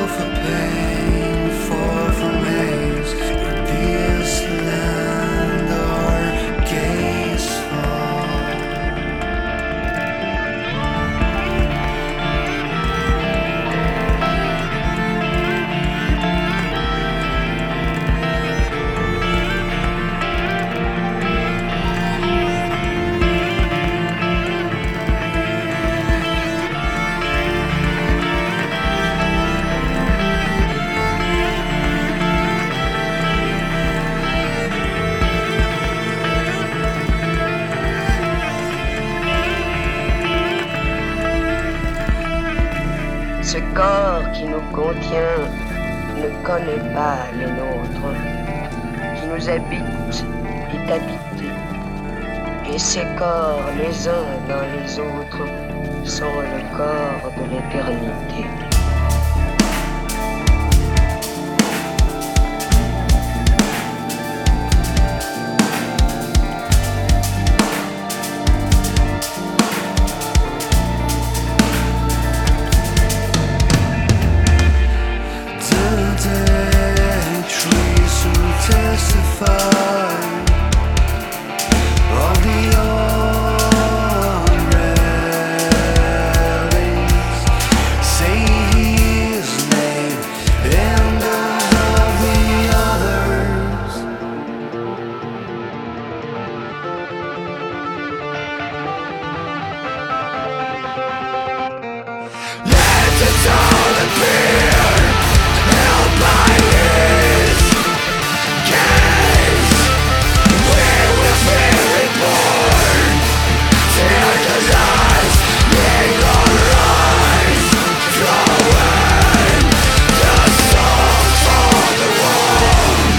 for pain, far from haze. Be this land our gaze fall. Ce corps qui nous contient ne connaît pas le nôtre, qui nous habite est habité, et ces corps les uns dans les autres sont le corps de l'éternité. Trees who testify of the unrealities, say his name and those of the others. Let the dawn appear, held by his gaze. We will be reborn. Tear the lies, make our rise. Throw in the salt for the world.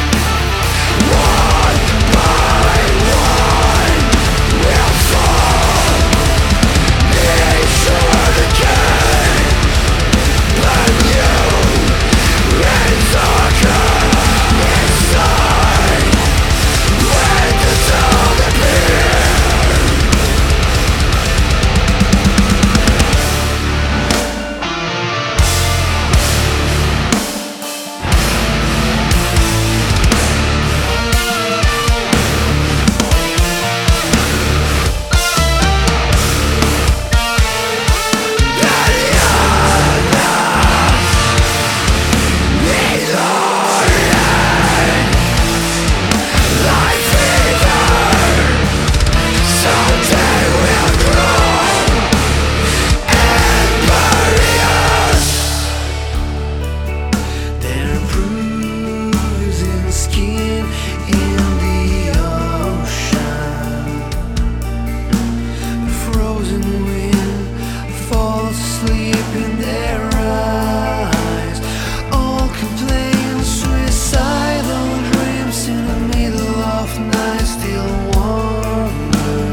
One by one will fall. Make sure the king, but you and darker inside. When the dawn appears, someday we'll grow and bury us. Their bruising skin in the ocean. The frozen wind falls asleep in their eyes. All complain, suicidal dreams in the middle of night. Still wonder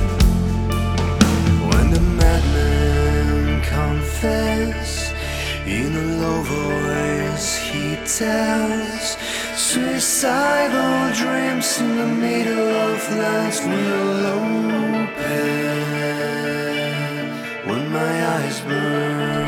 when the madman confess. In a low voice he tells, suicidal dreams in the middle of night will open when my eyes burn.